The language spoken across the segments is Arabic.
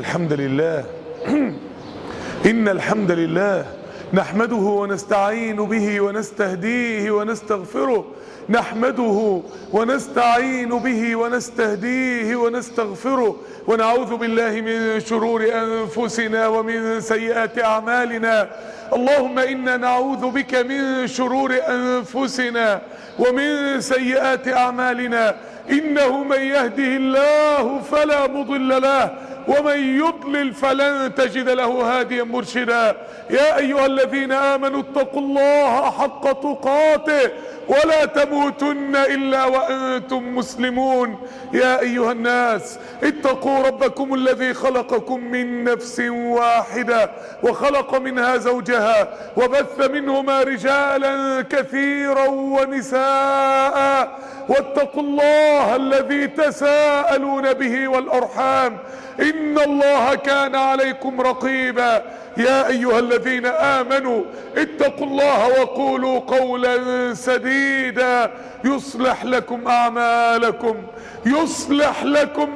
الحمد لله إن الحمد لله نحمده ونستعين به ونستهديه ونستغفره. نحمده ونستعين به ونستهديه ونستغفره، ونعوذ بالله من شرور أنفسنا ومن سيئات أعمالنا. اللهم إنا نعوذ بك من شرور أنفسنا ومن سيئات أعمالنا. إنه من يهده الله فلا مضل له ومن يضلل فلن تجد له هاديا مرشدا. يا أيها الذين آمنوا اتقوا الله حق تقاته ولا تموتن إلا وأنتم مسلمون. يا أيها الناس اتقوا ربكم الذي خلقكم من نفس واحدة وخلق منها زوجها وبث منهما رجالا كثيرا ونساء، واتقوا الله الذي تساءلون به والأرحام إن الله كان عليكم رقيبا. يا أيها الذين آمنوا اتقوا الله وقولوا قولا سديدا يصلح لكم أعمالكم يصلح لكم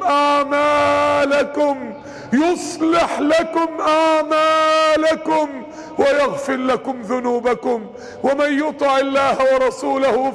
أعمالكم ويغفر لكم ذنوبكم، ومن يطع الله ورسوله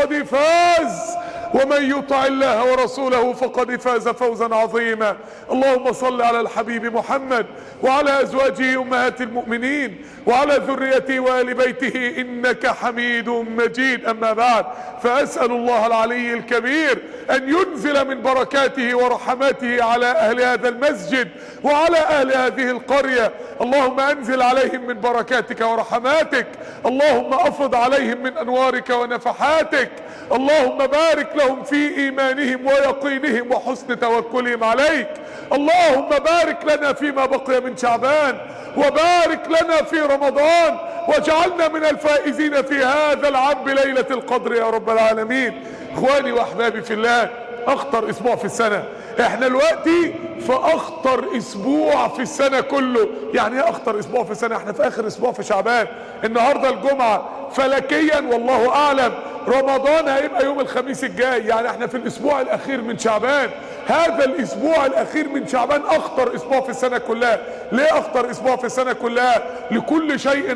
فقد فاز فوزا عظيما. اللهم صل على الحبيب محمد وعلى أزواجه أمهات المؤمنين وعلى ذريته وآل بيته إنك حميد مجيد. أما بعد، فأسأل الله العلي الكبير أن ينزل من بركاته ورحماته على أهل هذا المسجد وعلى أهل هذه القرية. اللهم أنزل عليهم من بركاتك ورحماتك، اللهم أفض عليهم من أنوارك ونفحاتك، اللهم بارك لهم في إيمانهم ويقينهم وحسن توكلهم عليك. اللهم بارك لنا فيما بقي من شعبان، وبارك لنا في رمضان، واجعلنا من الفائزين في هذا العام بليلة القدر يا رب العالمين. اخواني واحبابي في الله، اخطر اسبوع في السنة. احنا دلوقتي في اخطر اسبوع في السنة كله. يعني ايه اخطر اسبوع في السنة؟ احنا في اخر اسبوع في شعبان، النهاردة الجمعة، فلكيا والله اعلم رمضان هيبقى يوم الخميس الجاي. يعني احنا في الاسبوع الاخير من شعبان. هذا الاسبوع الاخير من شعبان اخطر اسبوع في السنة كلها. ليه اخطر اسبوع في السنة كلها؟ لكل شيء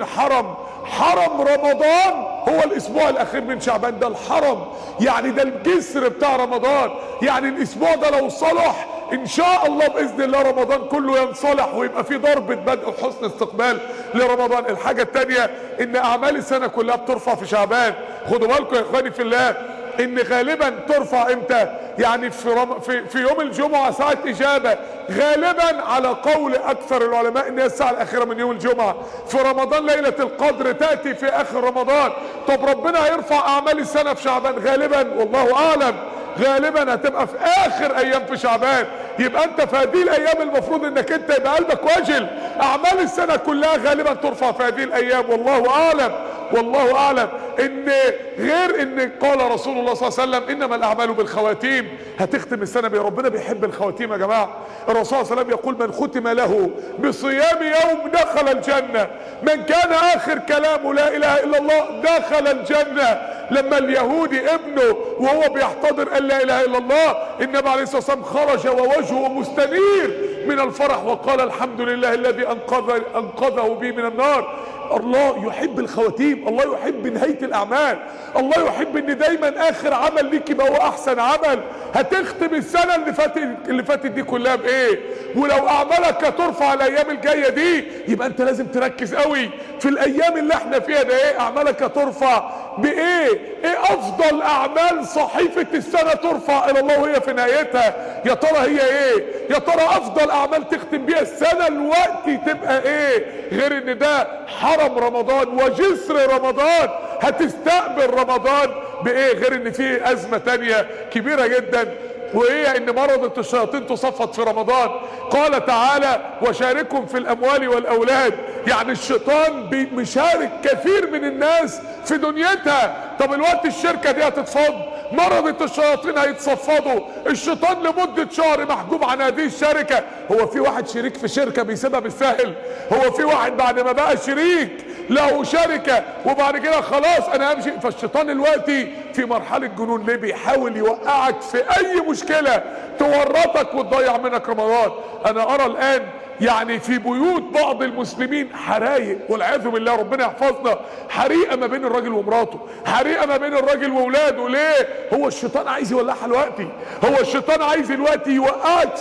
حرم رمضان هو الاسبوع الاخير من شعبان. ده الحرم، يعني ده الجسر بتاع رمضان. يعني الاسبوع ده لو صلح ان شاء الله باذن الله رمضان كله ينصلح ويبقى في ضربة بدء وحسن استقبال لرمضان. الحاجة التانية ان اعمال السنة كلها بترفع في شعبان. خدوا بالكم يا اخواني في الله ان غالبا ترفع امتى؟ يعني في يوم الجمعة ساعة اجابة، غالبا على قول اكثر العلماء ان هي الساعة الاخيرة من يوم الجمعة. في رمضان ليلة القدر تأتي في اخر رمضان. طب ربنا هيرفع اعمال السنة في شعبان غالبا والله اعلم، غالبا هتبقى في اخر ايام في شعبان. يبقى انت في هذه الايام المفروض انك انت يبقى قلبك واجل. اعمال السنة كلها غالبا ترفع في هذه الايام والله اعلم. ان غير ان قال رسول الله صلى الله عليه وسلم انما الاعمال بالخواتيم. هتختم السنة بيه، ربنا بيحب الخواتيم يا جماعة. الرسول صلى الله عليه وسلم يقول من ختم له بصيام يوم دخل الجنة. من كان اخر كلامه لا اله الا الله دخل الجنة. لما اليهودي ابنه وهو بيحتضر قال لا اله الا الله، النبي عليه الصلاة والسلام خرج ووجهه مستنير من الفرح وقال الحمد لله الذي انقذه بي من النار. الله يحب الخواتيم، الله يحب نهاية الاعمال، الله يحب ان دايما اخر عمل ليك يبقى هو احسن عمل. هتختم السنة اللي فاتت دي كلها بايه؟ ولو اعمالك هترفع الايام الجاية دي يبقى انت لازم تركز قوي في الايام اللي احنا فيها ده. ايه اعمالك هترفع بايه؟ ايه افضل اعمال صحيفة السنة ترفع الى الله وهي في نهايتها؟ يا ترى هي ايه؟ يا ترى افضل اعمال تختم بيها السنة الوقت تبقى ايه؟ غير ان ده حرم رمضان وجسر رمضان. هتستقبل رمضان بايه؟ غير ان في ازمة تانية كبيرة جدا، وهي ان مرضة الشياطين تصفد في رمضان. قال تعالى وشاركهم في الاموال والاولاد. يعني الشيطان مشارك كثير من الناس في دنيتها. طب الوقت الشركة دي هتتفض، مرضة الشياطين هيتصفدوا، الشيطان لمدة شهر محجوب عن هذه الشركة. هو في واحد شريك في شركة بيسيبها بالسهل؟ هو في واحد بعد ما بقى شريك له شركة، وبعد كده خلاص انا همشي. فالشيطان دلوقتي في مرحلة جنون، ليه؟ بيحاول يوقعك في اي مشكلة تورطك وتضيع منك رمضان. انا ارى الان يعني في بيوت بعض المسلمين حرايق والعياذ بالله، ربنا يحفظنا، حريقه ما بين الراجل ومراته، حريقه ما بين الراجل واولاده. ليه؟ هو الشيطان عايز يولعها دلوقتي، هو الشيطان عايز دلوقتي يوقعك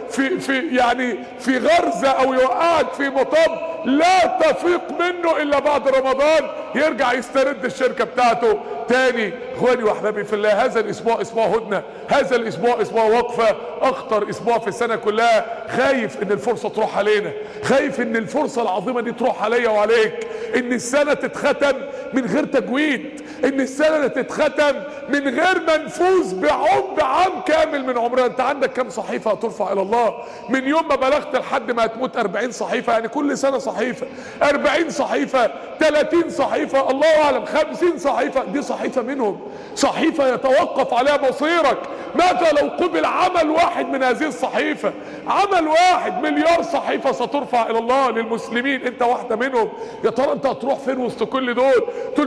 في غرزه، او يوقعك في مطب لا تفيق منه الا بعد رمضان، يرجع يسترد الشركه بتاعته تاني. اخواني واحبابي في الله، هذا الاسبوع اسبوع هدنه، هذا الاسبوع اسبوع وقفه، اخطر اسبوع في السنه كلها. خايف ان الفرصه تروح علينا، خايف ان الفرصه العظيمه دي تروح عليا وعليك، ان السنه تتختم من غير تجويد، ان السنه تتختم من غير ما نفوز بعام كامل من عمرنا. انت عندك كم صحيفه هترفع الى الله من يوم ما بلغت لحد ما هتموت؟ 40 صحيفه، يعني كل سنه صحيفه، 40 صحيفه، 30 صحيفه، الله اعلم 50 صحيفه. دي صحيفه منهم، صحيفه يتوقف عليها مصيرك. ماذا لو قبل عمل واحد من هذه الصحيفه؟ عمل واحد، مليار صحيفه سترفع الى الله للمسلمين، انت واحده منهم. يا ترى انت هتروح فين وسط كل دول؟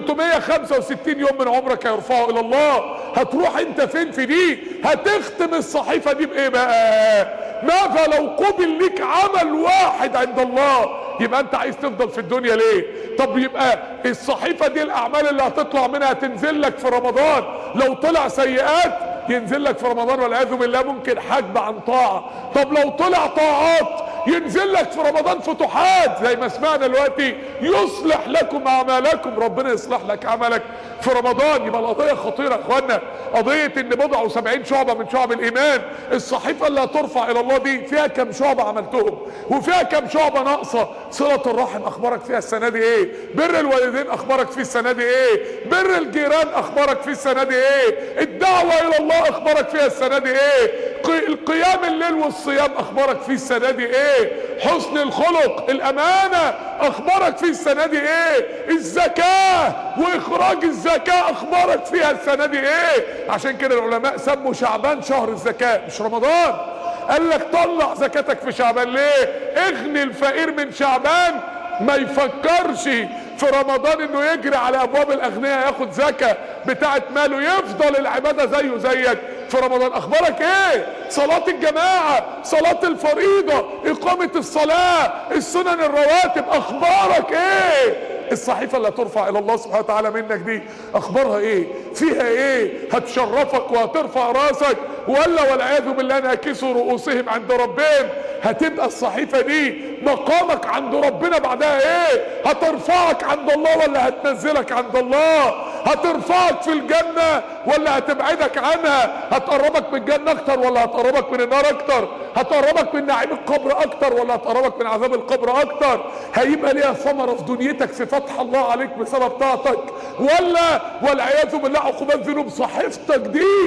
365 يوم من عمرك هيرفعوا الى الله، هتروح انت فين في دي؟ هتختم الصحيفه دي بايه بقى؟ ماذا لو قبل لك عمل واحد عند الله؟ يبقى انت عايز تفضل في الدنيا ليه؟ طب يبقى الصحيفه دي الاعمال اللي هتطلع منها تنزل لك في رمضان، لو طلع سيئات ينزل لك في رمضان والعياذ بالله ممكن حجب عن طاعه. طب لو طلع طاعات ينزل لك في رمضان فتوحات، زي ما سمعنا دلوقتي يصلح لكم اعمالكم، ربنا يصلح لك عملك في رمضان. يبقى القضيه خطيره يا اخوانا، قضيه ان بضع وسبعين شعبه من شعب الايمان. الصحيفه اللي هترفع الى الله دي فيها كم شعبه عملتهم، وفيها كم شعبه ناقصه. صله الرحم اخبارك فيها السنه دي ايه؟ بر الوالدين اخبارك فيه السنه دي ايه؟ بر الجيران اخبارك فيه السنه دي ايه؟ الدعوه الى الله اخبارك فيها السنه دي ايه؟ القيام الليل والصيام اخبارك فيه السنه دي ايه؟ حسن الخلق، الامانه اخبارك فيه السنه دي ايه؟ الزكاه واخراج الزكاه اخبارك فيها السنه دي ايه؟ عشان كده العلماء سموا شعبان شهر الزكاه مش رمضان. قال لك طلع زكاتك في شعبان. ليه؟ اغني الفقير من شعبان ما يفكرش في رمضان انه يجري على ابواب الاغنياء ياخد زكاه بتاعت ماله، يفضل العباده زيه زيك في رمضان. اخبارك ايه؟ صلاه الجماعه، صلاه الفريضه، اقامه الصلاه، السنن الرواتب، اخبارك ايه؟ الصحيفه اللي هترفع الى الله سبحانه وتعالى منك دي اخبارها ايه؟ فيها ايه؟ هتشرفك وهترفع راسك، ولا والعياذ بالله ناكسوا رؤوسهم عند ربهم؟ هتبقى الصحيفه دي مقامك عند ربنا بعدها ايه؟ هترفعك عند الله ولا هتنزلك عند الله؟ هترفعك في الجنه ولا هتبعدك عنها؟ هتقربك من الجنه اكتر ولا هتقربك من النار اكتر؟ هتقربك من نعيم القبر اكتر ولا هتقربك من عذاب القبر اكتر؟ هيبقى ليها ثمره في دنيتك في فتح الله عليك بسبب طاعتك، ولا والعياذ بالله عقوبات ذنوب؟ صحيفتك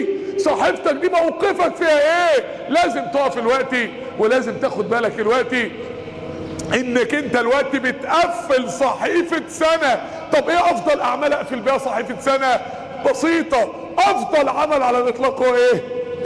دي موقفك فيها ايه؟ لازم تقف دلوقتي، ولازم تاخد بالك دلوقتي انك انت دلوقتي بتقفل صحيفه سنه. طب ايه افضل اعمال اقفل بيها صحيفه سنه؟ بسيطه، افضل عمل على الاطلاق هو ايه؟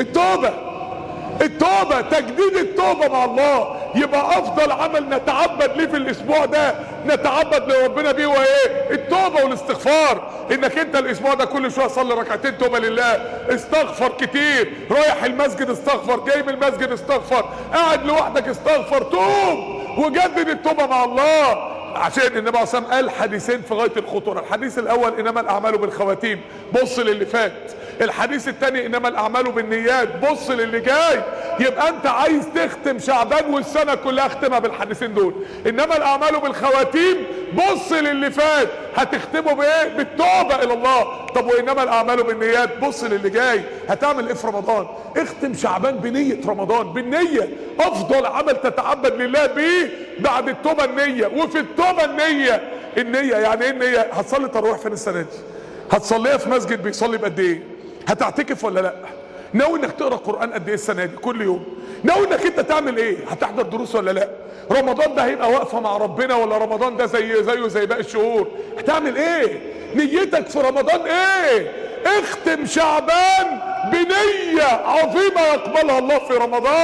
التوبه، تجديد التوبه مع الله. يبقى افضل عمل نتعبد ليه في الاسبوع ده، نتعبد لربنا بيه، هو ايه؟ التوبه والاستغفار. انك انت الاسبوع ده كل شويه صلي ركعتين توبه لله، استغفر كتير، رايح المسجد استغفر، جاي من المسجد استغفر، قاعد لوحدك استغفر، توب وجدد التوبه مع الله. عشان النبي عليه الصلاه والسلام قال حديثين في غايه الخطوره. الحديث الاول انما الاعمال بالخواتيم، بص للي فات. الحديث الثاني انما الاعمال بالنيات، بص للي جاي. يبقى انت عايز تختم شعبان والسنه كلها اختمها بالحديثين دول، انما الاعمال بالخواتيم، بص للي فات هتختمه بايه؟ بالتوبه الى الله. طب وانما الاعمال بالنيات، بص للي جاي هتعمل ايه في رمضان؟ اختم شعبان بنيه رمضان، بالنيه. افضل عمل تتعبد لله بيه بعد التوبه النيه، وفي التوبه النيه يعني ايه النيه؟ هتصلي تراويح فين السنه دي؟ هتصليها في مسجد بيصلي بقد ايه؟ هتعتكف ولا لا؟ ناوي انك تقرا قران قد ايه السنه دي كل يوم؟ ناوي انك انت تعمل ايه؟ هتحضر دروس ولا لا؟ رمضان ده هيبقى واقفه مع ربنا ولا رمضان ده زيه زي باقي الشهور؟ هتعمل ايه؟ نيتك في رمضان ايه؟ اختم شعبان بنيه عظيمه يقبلها الله في رمضان.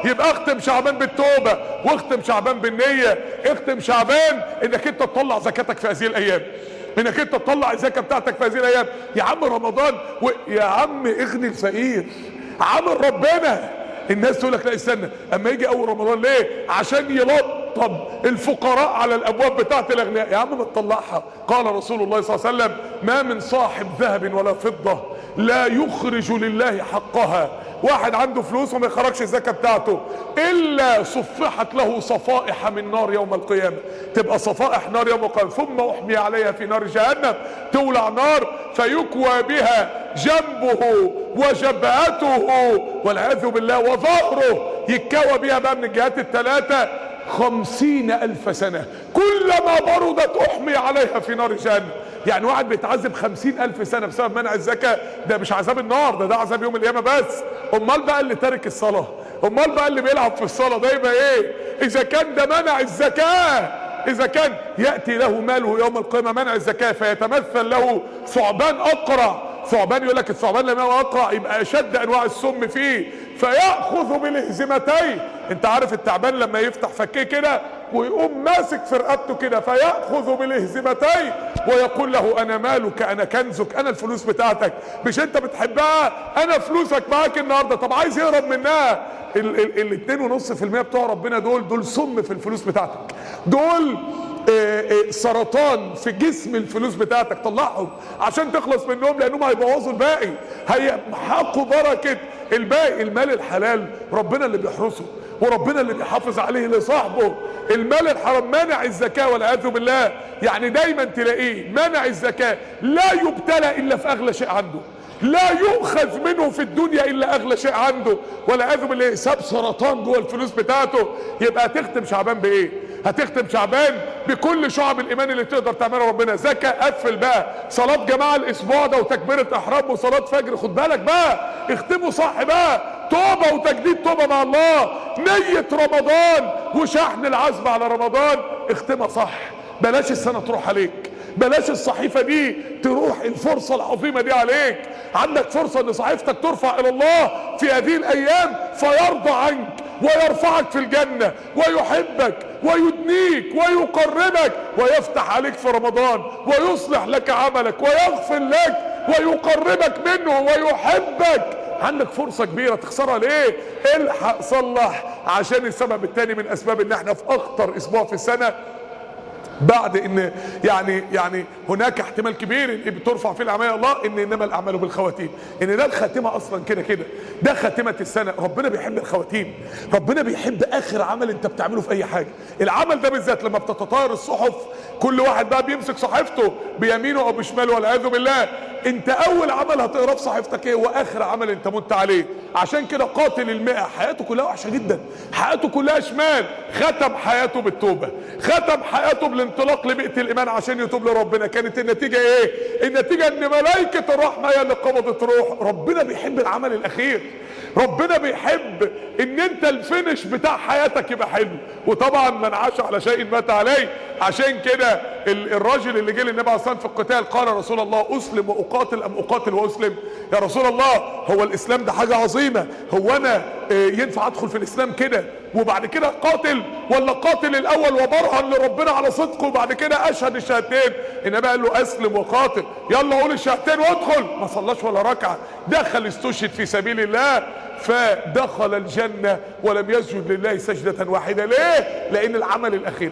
يبقى اختم شعبان بالتوبة، واختم شعبان بالنية. اختم شعبان انك انت تطلع زكاتك في هذه الايام، انك انت تطلع الزكاة بتاعتك في هذه الايام. يا عم رمضان يا عم اغني الفقير، عامل ربنا. الناس تقول لك لا استنى اما يجي اول رمضان، ليه؟ عشان يلطب الفقراء على الابواب بتاعت الاغنياء. يا عم ما تطلعها. قال رسول الله صلى الله عليه وسلم: ما من صاحب ذهب ولا فضة لا يخرج لله حقها. واحد عنده فلوس وما يخرجش الزكاة بتاعته الا صفحت له صفائح من نار يوم القيامة. تبقى صفائح نار يوم القيامة، ثم احمي عليها في نار جهنم، تولع نار فيكوى بها جنبه وجبهته والعياذ بالله وظهره، يتكوى بها بقى من الجهات الثلاثة 50,000 سنة. كلما بردت احمي عليها في نار جهنم. يعني واحد بيتعذب 50,000 سنة بسبب منع الزكاة، ده مش عذاب النار، ده عذاب يوم القيامة بس. امال بقى اللي تارك الصلاة، امال بقى اللي بيلعب في الصلاة ده يبقى ايه؟ اذا كان ده منع الزكاة، اذا كان يأتي له ماله يوم القيامة منع الزكاة فيتمثل له ثعبان اقرع. ثعبان يقول لك الثعبان لما هو اقرع يبقى اشد انواع السم فيه، فيأخذ بالهزمتين. انت عارف التعبان لما يفتح فكيه كده ويقوم ماسك في رقبته كده، فيأخذ بالهزمتين ويقول له: انا مالك، انا كنزك، انا الفلوس بتاعتك، مش انت بتحبها؟ انا فلوسك معاك النهارده. طب عايز يهرب منها؟ ال 2.5% بتوع ربنا دول سم في الفلوس بتاعتك، دول سرطان في جسم الفلوس بتاعتك. طلعهم عشان تخلص منهم، لانهم هيبوظوا الباقي، هيمحقوا بركة الباقي. المال الحلال ربنا اللي بيحرسه وربنا اللي بيحافظ عليه لصاحبه. المال الحرام منع الزكاة والعياذ بالله. يعني دايما تلاقيه منع الزكاة، لا يبتلى الا في اغلى شيء عنده، لا يؤخذ منه في الدنيا الا اغلى شيء عنده، والعياذ بالله ساب سرطان جوه الفلوس بتاعته. يبقى هتختم شعبان بايه؟ هتختم شعبان بكل شعب الايمان اللي تقدر تعملها ربنا. زكاة، قفل بقى صلاة جماعة الاسبوع ده وتكبيرة احرام وصلاة فجر، خد بالك بقى، اختموا صح بقى، توبة وتجديد توبة مع الله، نية رمضان وشحن العزم على رمضان، اختمها صح. بلاش السنة تروح عليك، بلاش الصحيفة دي تروح، الفرصة العظيمة دي عليك. عندك فرصة ان صحيفتك ترفع الى الله في هذه الايام فيرضى عنك ويرفعك في الجنة ويحبك ويدنيك ويقربك ويفتح عليك في رمضان ويصلح لك عملك ويغفر لك ويقربك منه ويحبك. عندك فرصة كبيرة تخسرها ليه؟ الحق صلح، عشان السبب الثاني من اسباب ان احنا في اخطر اسبوع في السنة، بعد ان يعني هناك احتمال كبير ان بترفع فيه الاعمال الله، ان انما الاعمال بالخواتيم، ان ده الخاتمه اصلا كده ده خاتمه السنه. ربنا بيحب الخواتيم، ربنا بيحب اخر عمل انت بتعمله في اي حاجه. العمل ده بالذات لما بتتطاير الصحف، كل واحد بقى بيمسك صحيفته بيمينه او بشماله والعياذ بالله، انت اول عمل هتقراه في صحيفتك ايه؟ واخر عمل انت مت عليه. عشان كده قاتل المئة حياته كلها وحشه جدا، حياته كلها شمال، ختم حياته بالتوبه، ختم حياته بالانطلاق لبيئة الايمان عشان يتوب لربنا. كانت النتيجه ايه؟ النتيجه ان ملائكه الرحمه هي اللي قبضت روح. ربنا بيحب العمل الاخير، ربنا بيحب ان انت الفينش بتاع حياتك يبقى حلو. وطبعا من عاش على شيء مات عليه. عشان كده الراجل اللي جه للنبي عليه الصلاه والسلام في القتال قال: رسول الله اسلم واقاتل ام اقاتل واسلم؟ يا رسول الله، هو الاسلام ده حاجه عظيمه، هو انا ينفع ادخل في الاسلام كده وبعد كده قاتل، ولا قاتل الاول وبرهن لربنا على صدقه وبعد كده اشهد الشهادتين؟ النبي قال له: اسلم وقاتل، يلا قول الشهادتين وادخل. ما صلاش ولا ركعه، دخل استشهد في سبيل الله فدخل الجنه ولم يسجد لله سجده واحده. ليه؟ لان العمل الاخير،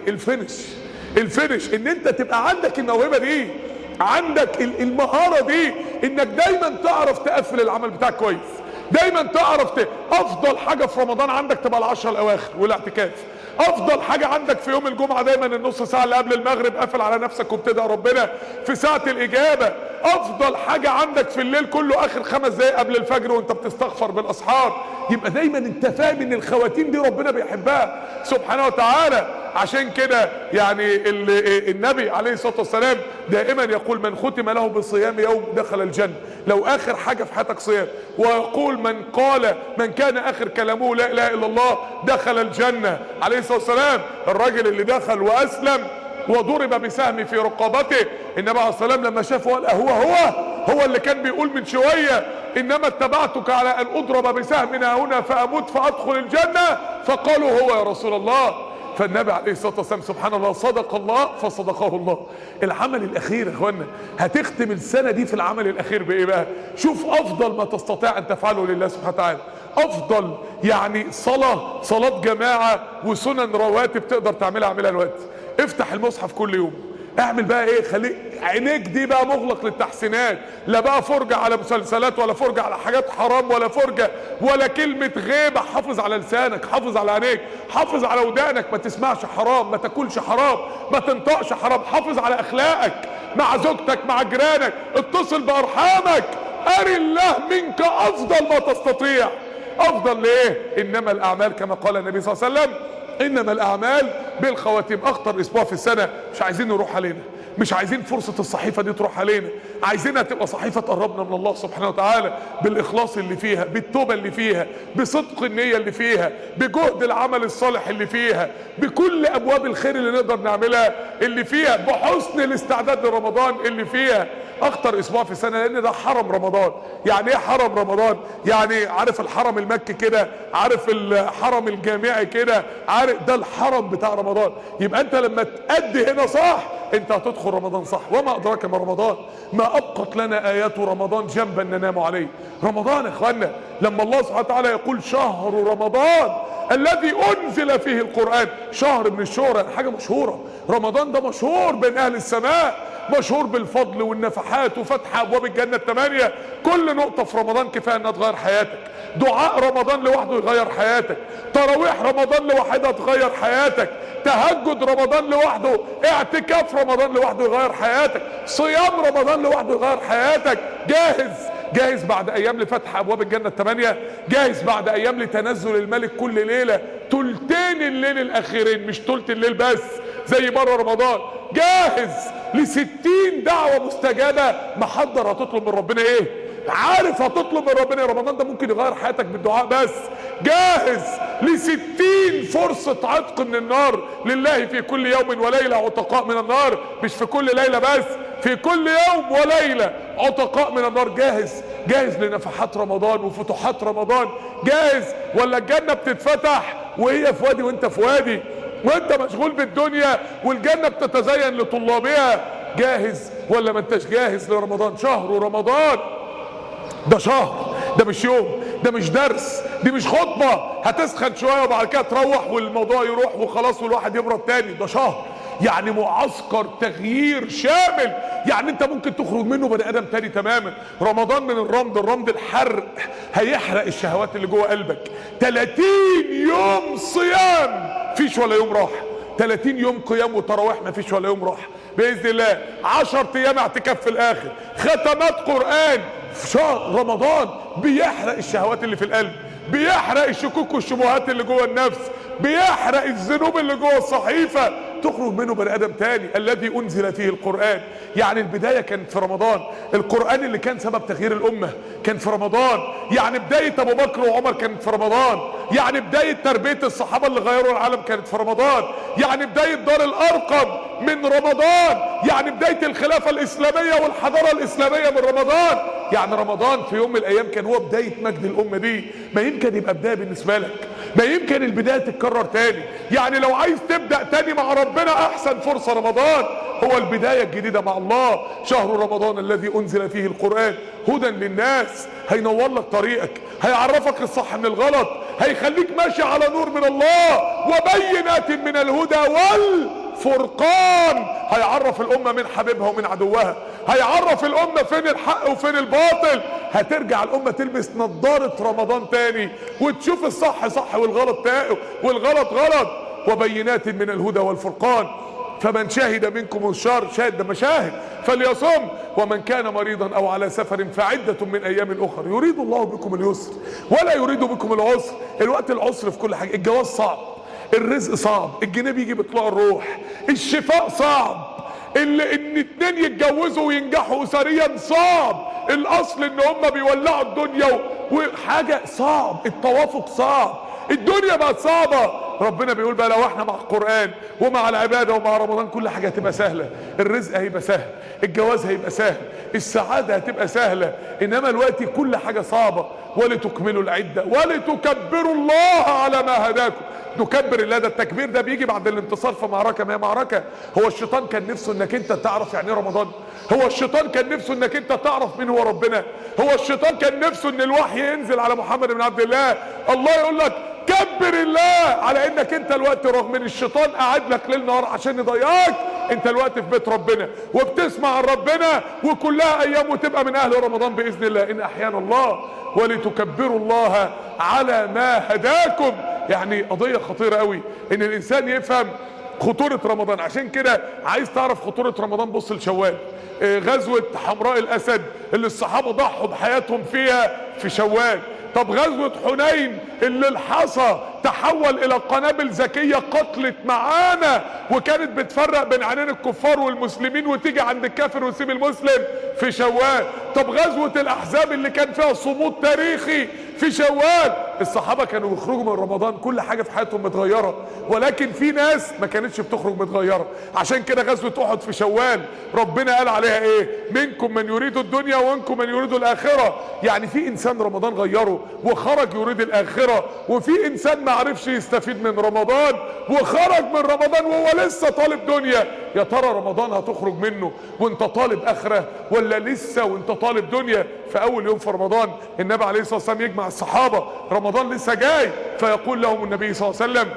الفينش ان انت تبقى عندك الموهبه دي، عندك المهاره دي، انك دايما تعرف تقفل العمل بتاعك كويس، دايما تعرف افضل حاجه في رمضان عندك تبقى العشر الاواخر والاعتكاف. افضل حاجه عندك في يوم الجمعه دايما النص ساعه اللي قبل المغرب قافل على نفسك وبتدعي ربنا في ساعه الاجابه. افضل حاجه عندك في الليل كله اخر 5 دقايق قبل الفجر وانت بتستغفر بالاسحار. يبقى دايما انت فاهم ان الخواتيم دي ربنا بيحبها سبحانه وتعالى. عشان كده يعني النبي عليه الصلاه والسلام دائما يقول: من ختم له بصيام يوم دخل الجنه. لو اخر حاجه في حياتك صيام، ويقول: من كان اخر كلامه لا اله الا الله دخل الجنه. عليه الصلاه والسلام الراجل اللي دخل واسلم وضرب بسهم في رقبته، النبي عليه الصلاه والسلام لما شافه قال: هو هو اللي كان بيقول من شوية انما اتبعتك على ان اضرب بسهم هنا فاموت فادخل الجنة، فقالوا هو يا رسول الله. فالنبي عليه الصلاة والسلام سبحان الله صدق الله فصدقه الله. العمل الاخير يا اخوانا، هتختم السنة دي في العمل الاخير بايه بقى؟ شوف افضل ما تستطيع ان تفعله لله سبحانه وتعالى، افضل يعني صلاة جماعة وسنن رواتب تقدر تعملها اعملها الوقت. افتح المصحف كل يوم، اعمل بقى ايه، خليك عينيك دي بقى مغلق للتحسينات، لا بقى فرجة على مسلسلات ولا فرجة على حاجات حرام ولا فرجة ولا كلمة غيبة. حافظ على لسانك، حافظ على عينيك، حافظ على ودانك، ما تسمعش حرام، ما تاكلش حرام، ما تنطقش حرام. حافظ على اخلاقك مع زوجتك مع جيرانك، اتصل بارحامك. اري الله منك افضل ما تستطيع. افضل ليه؟ انما الاعمال كما قال النبي صلى الله عليه وسلم انما الاعمال بالخواتيم. اخطر اسبوع في السنه مش عايزين نروح علينا، مش عايزين فرصه الصحيفه دي تروح علينا، عايزينها تبقى صحيفه تقربنا من الله سبحانه وتعالى بالاخلاص اللي فيها، بالتوبه اللي فيها، بصدق النيه اللي فيها، بجهد العمل الصالح اللي فيها، بكل ابواب الخير اللي نقدر نعملها اللي فيها، بحسن الاستعداد لرمضان اللي فيها. اخطر اسبوع في السنه لان ده حرم رمضان. يعني ايه حرم رمضان؟ يعني عارف الحرم المكي كده، عارف الحرم الجامعي كده، عارف ده الحرم بتاع رمضان. يبقى انت لما تأدي هنا صح انت هتدخل رمضان صح. وما ادراك ما رمضان، ما ابقت لنا ايات رمضان جنبا ننام عليه. رمضان يا اخوانا لما الله سبحانه وتعالى يقول شهر رمضان الذي انزل فيه القرآن، شهر من الشهور، حاجة مشهورة. رمضان ده مشهور بين اهل السماء، مشهور بالفضل والنفحات وفتح ابواب الجنة ال8. كل نقطة في رمضان كفاية انها تغير حياتك. دعاء رمضان لوحده يغير حياتك، تراويح رمضان لوحدها تغير حياتك، تهجد رمضان لوحده، اعتكاف رمضان لوحده يغير حياتك، صيام رمضان لوحده يغير حياتك. جاهز بعد ايام لفتح ابواب الجنة ال8، جاهز بعد ايام لتنزل الملك كل ليلة تلتين الليل الاخيرين، مش تلت الليل بس زي بره رمضان. جاهز ل60 دعوة مستجابة. محضر هتطلب من ربنا ايه؟ عارف هتطلب من ربنا. رمضان ده ممكن يغير حياتك بالدعاء بس. جاهز ل60 فرصة عتق من النار لله في كل يوم وليلة عتقاء من النار، مش في كل ليلة بس، في كل يوم وليلة عتقاء من النار. جاهز لنفحات رمضان وفتوحات رمضان. جاهز ولا الجنة بتتفتح وهي في وادي وانت في وادي، وانت مشغول بالدنيا والجنة بتتزين لطلابها؟ جاهز ولا ما انتش جاهز لرمضان؟ شهر رمضان ده شهر، ده مش يوم، ده مش درس، دي مش خطبة هتسخن شوية وبعد كده تروح والموضوع يروح وخلاص والواحد يبرد تاني. ده شهر يعني معسكر تغيير شامل، يعني انت ممكن تخرج منه بني ادم تاني تماما. رمضان من الرمد الحرق هيحرق الشهوات اللي جوه قلبك. 30 يوم صيام فيش ولا يوم راحة، 30 يوم قيام وتراويح ما فيش ولا يوم راحة باذن الله، 10 ايام اعتكاف في الاخر، ختمات قرآن في شهر رمضان. بيحرق الشهوات اللي في القلب، بيحرق الشكوك والشبهات اللي جوه النفس، بيحرق الذنوب اللي جوه الصحيفة، تخرج منه بني ادم تاني. الذي انزل فيه القرآن، يعني البداية كانت في رمضان. القرآن اللي كان سبب تغيير الامة كان في رمضان. يعني بداية ابو بكر وعمر كانت في رمضان. يعني بداية تربية الصحابة اللي غيروا العالم كانت في رمضان. يعني بداية دار الارقم من رمضان. يعني بداية الخلافة الاسلامية والحضارة الاسلامية من رمضان. يعني رمضان في يوم من الايام كان هو بداية مجد الامة دي. ما يمكن يبقى بداية بالنسبة لك، ما يمكن البداية تتكرر تاني. يعني لو عايز تبدأ تاني مع ربنا احسن فرصة رمضان، هو البداية الجديدة مع الله. شهر رمضان الذي انزل فيه القرآن هدى للناس، هينور لك طريقك، هيعرفك الصح من الغلط، هيخليك ماشي على نور من الله، وبينات من الهدى والفرقان. هيعرف الامة من حبيبها ومن عدوها، هيعرف الامة فين الحق وفين الباطل. هترجع الامة تلبس نظارة رمضان تاني وتشوف الصح صح والغلط غلط. وبينات من الهدى والفرقان، فمن شهد منكم الشهر، شاهد ده مشاهد، فليصم. ومن كان مريضا او على سفر فعدة من ايام اخر يريد الله بكم اليسر ولا يريد بكم العسر. الوقت العسر في كل حاجة، الجواز صعب، الرزق صعب، الجنيه بيجي بيطلع الروح، الشفاء صعب، ان اتنين يتجوزوا وينجحوا اسريا صعب، الاصل ان هم بيولعوا الدنيا وحاجة صعب، التوافق صعب، الدنيا بقت صعبة. ربنا بيقول بقى لو احنا مع القرآن ومع العبادة ومع رمضان كل حاجة هتبقى سهلة، الرزق هيبقى سهل، الجواز هيبقى سهل، السعادة هتبقى سهلة. انما الوقت كل حاجة صعبة. ولتكملوا العدة ولتكبروا الله على ما هداكم. نكبر الله، ده التكبير ده بيجي بعد الانتصار في معركة، ما هي معركة. هو الشيطان كان نفسه انك انت تعرف يعني ايه رمضان؟ هو الشيطان كان نفسه انك انت تعرف مين هو ربنا؟ هو الشيطان كان نفسه ان الوحي ينزل على محمد بن عبد الله؟ الله يقول لك كبر الله على انك انت الوقت رغم ان الشيطان قاعد لك ليل نهار عشان يضيعك، انت الوقت في بيت ربنا وبتسمع عن ربنا وكلها ايام وتبقى من اهل رمضان باذن الله ان احيانا الله. ولتكبروا الله على ما هداكم. يعني قضية خطيرة قوي ان الانسان يفهم خطورة رمضان. عشان كده عايز تعرف خطورة رمضان بص لشوال. غزوة حمراء الاسد اللي الصحابة ضحوا بحياتهم فيها في شوال. طب غزوة حنين اللي الحصى تحول الى قنابل ذكية قتلت معانا وكانت بتفرق بين عينين الكفار والمسلمين وتيجي عند الكافر وتسيب المسلم في شوال. طب غزوة الاحزاب اللي كان فيها صمود تاريخي في شوال. الصحابة كانوا يخرجوا من رمضان كل حاجة في حياتهم متغيرة، ولكن في ناس ما كانتش بتخرج متغيرة. عشان كده غزوة احد في شوال ربنا قال عليها ايه؟ منكم من يريد الدنيا ومنكم من يريد الاخرة. يعني في انسان رمضان غيره وخرج يريد الاخرة، وفي انسان ما عرفش يستفيد من رمضان وخرج من رمضان وهو لسه طالب دنيا. يا ترى رمضان هتخرج منه وانت طالب اخرة ولا لسه وانت طالب دنيا؟ في اول يوم في رمضان النبي عليه الصلاة والسلام يجمع الصحابة، رمضان لسه جاي، فيقول لهم النبي صلى الله عليه وسلم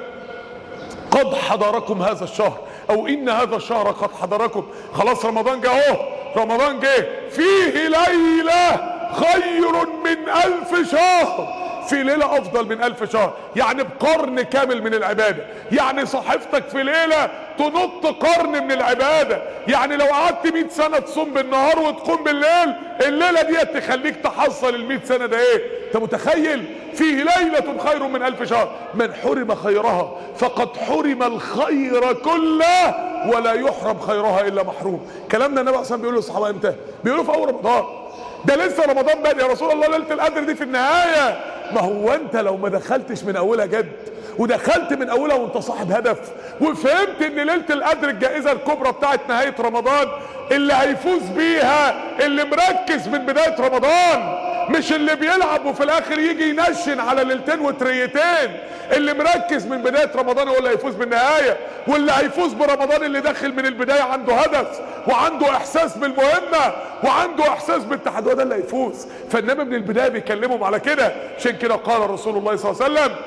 قد حضركم هذا الشهر، او ان هذا الشهر قد حضركم. خلاص رمضان جه اهو، رمضان جه، فيه ليلة خير من 1000 شهر. في ليلة افضل من 1000 شهر، يعني بقرن كامل من العبادة. يعني صحيفتك في ليلة تنط قرن من العبادة. يعني لو قعدت 100 سنة تصوم بالنهار وتقوم بالليل، الليلة دي تخليك تحصل ال 100 سنة ده ايه؟ انت متخيل؟ فيه ليلة خير من 1000 شهر، من حرم خيرها فقد حرم الخير كله ولا يحرم خيرها الا محروم. كلامنا النبي اصلا بيقول للصحابة امتى؟ بيقولوا في اول رمضان. ده لسه رمضان بادئ يا رسول الله، ليلة القدر دي في النهاية. ما هو انت لو ما دخلتش من اولها جد ودخلت من اولها وانت صاحب هدف وفهمت ان ليلة القدر الجائزة الكبرى بتاعت نهاية رمضان اللي هيفوز بيها اللي مركز من بداية رمضان، مش اللي بيلعب وفي الاخر يجي ينشن على ليلتين وتريتين. اللي مركز من بداية رمضان هو اللي هيفوز بالنهاية، واللي هيفوز برمضان اللي داخل من البداية عنده هدف وعنده احساس بالمهمة وعنده احساس بالتحدي، ده اللي هيفوز. فالنبي من البداية بيكلمهم على كده. عشان كده قال رسول الله صلى الله عليه وسلم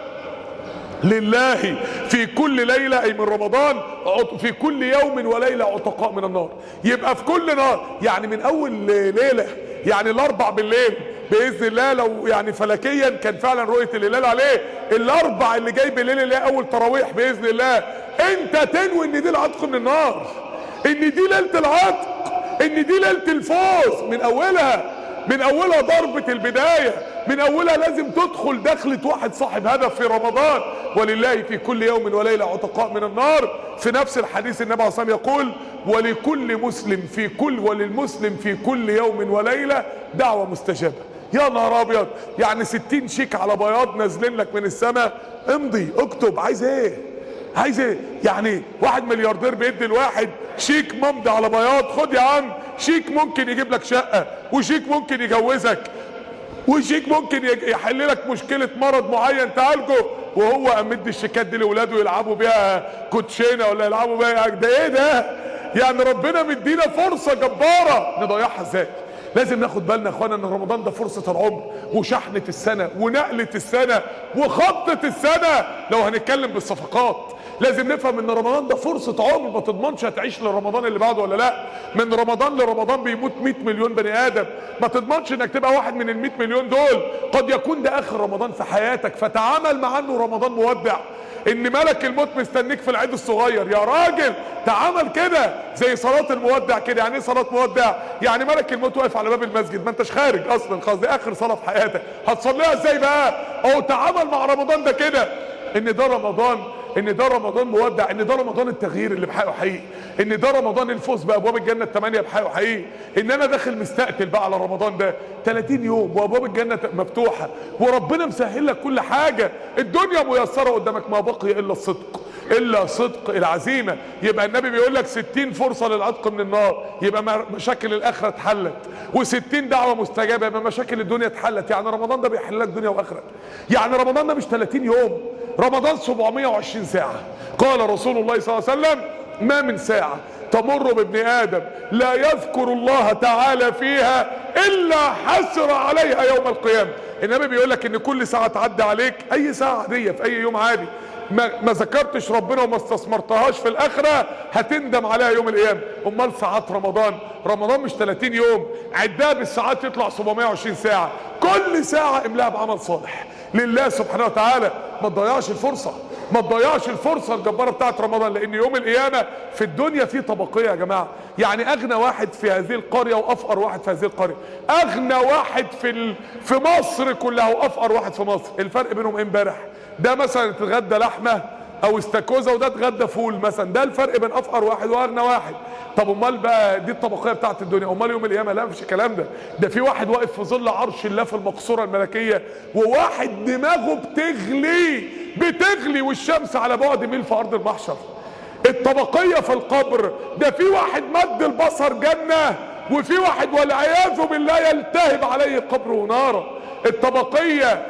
لله في كل ليلة اي من رمضان في كل يوم وليلة عتقاء من النار. يبقى في كل نار، يعني من اول ليلة، يعني الاربع بالليل باذن الله، لو يعني فلكيا كان فعلا رؤية الهلال عليه الاربع اللي جاي بالليل اللي هي اول تراويح باذن الله، انت تنوي ان دي العتق من النار، ان دي ليلة العتق، ان دي ليلة الفوز من اولها، من اولها ضربة البداية، من اولها لازم تدخل دخلة واحد صاحب هدف في رمضان. ولله في كل يوم وليلة عتقاء من النار. في نفس الحديث النبي عليه الصلاة والسلام يقول وللمسلم في كل يوم وليلة دعوة مستجابة. يا نهار ابيض، يعني 60 شيك على بياض نازلين لك من السماء، امضي اكتب عايز ايه؟ عايز ايه؟ يعني واحد ملياردير بيدي الواحد شيك ممضي على بياض، خد يا عم شيك ممكن يجيب لك شقة، وشيك ممكن يجوزك، وشيك ممكن يحل لك مشكلة مرض معين تعالجه، وهو امد الشيكات دي لاولاده يلعبوا بيها كوتشينه ولا يلعبوا بيها. ده ايه ده؟ يعني ربنا مدينا فرصة جبارة نضيعها ازاي؟ لازم ناخد بالنا يا اخوانا ان رمضان ده فرصة العمر وشحنة السنة ونقلة السنة وخطة السنة. لو هنتكلم بالصفقات لازم نفهم ان رمضان ده فرصة عمر، ما تضمنش هتعيش لرمضان اللي بعده ولا لا. من رمضان لرمضان بيموت 100 مليون بني ادم، ما تضمنش انك تبقى واحد من ال 100 مليون دول. قد يكون ده اخر رمضان في حياتك، فتعامل مع انه رمضان مودع، ان ملك الموت مستنيك في العيد الصغير. يا راجل تعامل كده زي صلاة المودع كده. يعني ايه صلاة مودع؟ يعني ملك الموت واقف على باب المسجد، ما انتش خارج اصلا، خلاص دي اخر صلاة في حياتك، هتصليها ازاي بقى؟ او تعامل مع رمضان ده كده، ان ده رمضان ان ده رمضان مودع، ان ده رمضان التغيير اللي بحقه حقيقي، ان ده رمضان الفوز بابواب الجنه الثمانيه بحقه حقيقي، ان انا داخل مستقتل بقى على رمضان ده 30 يوم وابواب الجنه مفتوحه وربنا مسهل لك كل حاجه، الدنيا ميسره قدامك، ما بقي الا الصدق، الا صدق العزيمه. يبقى النبي بيقول لك 60 فرصه للعتق من النار، يبقى مشاكل الاخره اتحلت، و60 دعوه مستجابه، يبقى مشاكل الدنيا اتحلت. يعني رمضان ده بيحل لك دنيا واخره. يعني رمضان ده مش 30 يوم، رمضان 720 ساعه. قال رسول الله صلى الله عليه وسلم: ما من ساعه تمر بابن ادم لا يذكر الله تعالى فيها الا حسر عليها يوم القيامه. النبي بيقول لك ان كل ساعه تعدي عليك، اي ساعه عاديه في اي يوم عادي ما ذكرتش ربنا وما استثمرتهاش في الاخره، هتندم عليها يوم القيامه. امال ساعات رمضان، رمضان مش 30 يوم، عدها بالساعات يطلع 720 ساعه، كل ساعه املاها بعمل صالح لله سبحانه وتعالى. ما تضيعش الفرصه، ما تضيعش الفرصه الجباره بتاعت رمضان، لان يوم القيامه في الدنيا في طبقيه يا جماعه. يعني اغنى واحد في هذه القريه وافقر واحد في هذه القريه، اغنى واحد في مصر كلها وافقر واحد في مصر، الفرق بينهم ايه امبارح؟ ده مثلا اتغدى لحمه او استاكوزا وده اتغدى فول مثلا، ده الفرق بين افقر واحد واغنى واحد. طب امال بقى دي الطبقيه بتاعت الدنيا، امال يوم القيامه لا مفيش الكلام ده. ده في واحد واقف في ظل عرش الله في المقصوره الملكيه، وواحد دماغه بتغلي والشمس على بعد ميل في ارض المحشر. الطبقيه في القبر، ده في واحد مد البصر جنه، وفي واحد والعياذ بالله يلتهب عليه قبره نارا. الطبقيه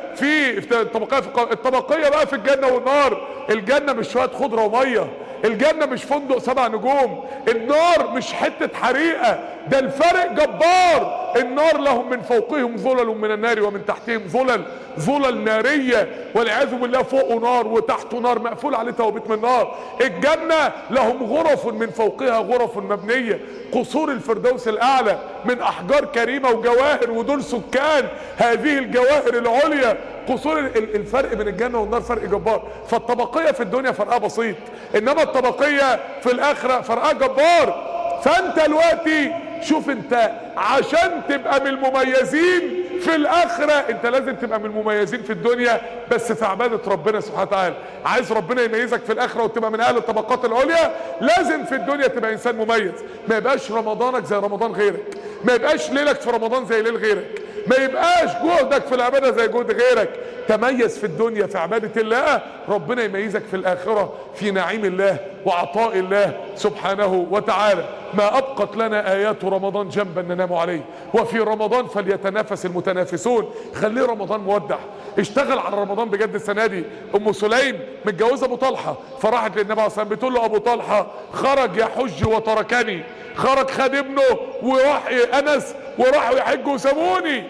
الطبقيه بقى في الجنه والنار. الجنه مش شويه خضره وميه، الجنه مش فندق 7 نجوم، النار مش حته حريقه، ده الفرق جبار. النار لهم من فوقهم ظلل من النار ومن تحتهم ظلل ناريه والعياذ بالله، فوقه نار وتحته نار مقفول عليه توابيت من نار. الجنه لهم غرف من فوقها غرف مبنيه، قصور الفردوس الاعلى من احجار كريمه وجواهر، ودول سكان هذه الجواهر العليا قصور. الفرق بين الجنه والنار فرق جبار. فالطبقيه في الدنيا فرقها بسيط، انما الطبقيه في الاخره فرقها جبار. فانت دلوقتي شوف، انت عشان تبقى من المميزين في الاخره انت لازم تبقى من المميزين في الدنيا، بس في عباده ربنا سبحانه وتعالى. عايز ربنا يميزك في الاخره وتبقى من اهل الطبقات العليا، لازم في الدنيا تبقى انسان مميز. ما يبقاش رمضانك زي رمضان غيرك، ما يبقاش ليلك في رمضان زي ليل غيرك، ما يبقاش جهدك في العباده زي جهد غيرك. تميز في الدنيا في عباده الله، ربنا يميزك في الاخره في نعيم الله وعطاء الله سبحانه وتعالى. ما ابقت لنا ايات رمضان جنبا ننام عليه، وفي رمضان فليتنافس المتنافسون. خليه رمضان مودع، اشتغل على رمضان بجد السنه دي. ام سليم متجوزه ابو طلحه، فراحت للنبي عليه الصلاه والسلام بتقول له: ابو طلحه خرج يحج وتركني، خرج خد ابنه وراح انس وراحوا يحجوا وسابوني.